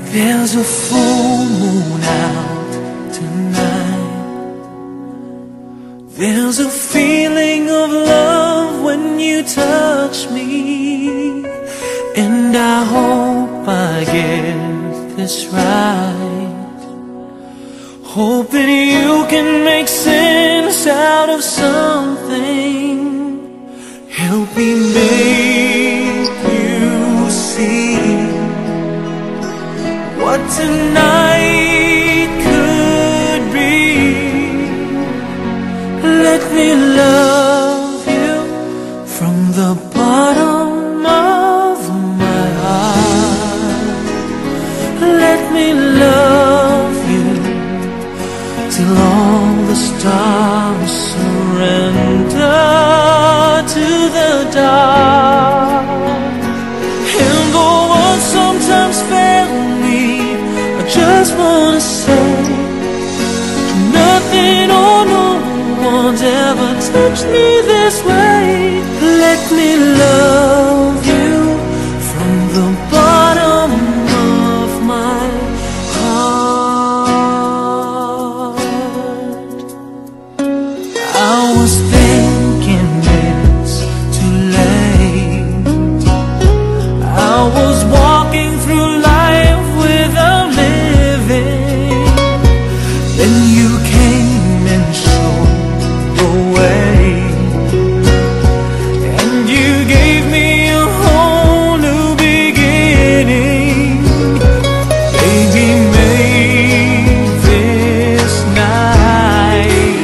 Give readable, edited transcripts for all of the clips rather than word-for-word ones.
There's a full moon out tonight. There's a feeling of love when you touch me, and I hope I get this right. Hope that you can make sense out of something. Help me make you see what tonight could be. Let me love you from the bottom of my heart. Let me love you till all the stars surrender to the dark. And though words sometimes fail me, I just wanna say nothing or no one's ever touched me this way. Let me love you from the bottom of my heart. I was thinking it's too late. I was walking through life without living. Then you came and showed the way, and you gave me a whole new beginning. Baby, make this night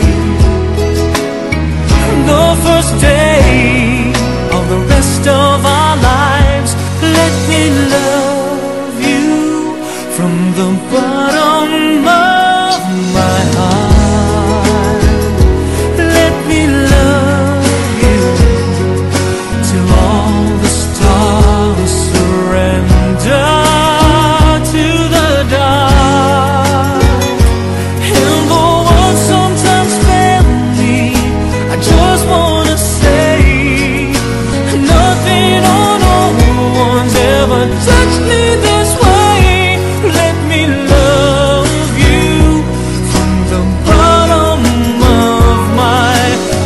the first day of the rest of our lives. Let me love you from the bottom of my heart. Let me love you till all the stars surrender to the dark. And though words sometimes fail me, I just wanna say nothing or no one's ever touched me this way. Let me love you from the bottom of my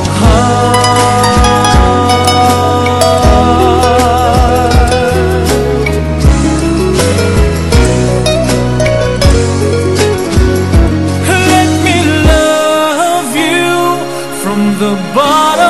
heart. Let me love you from the bottom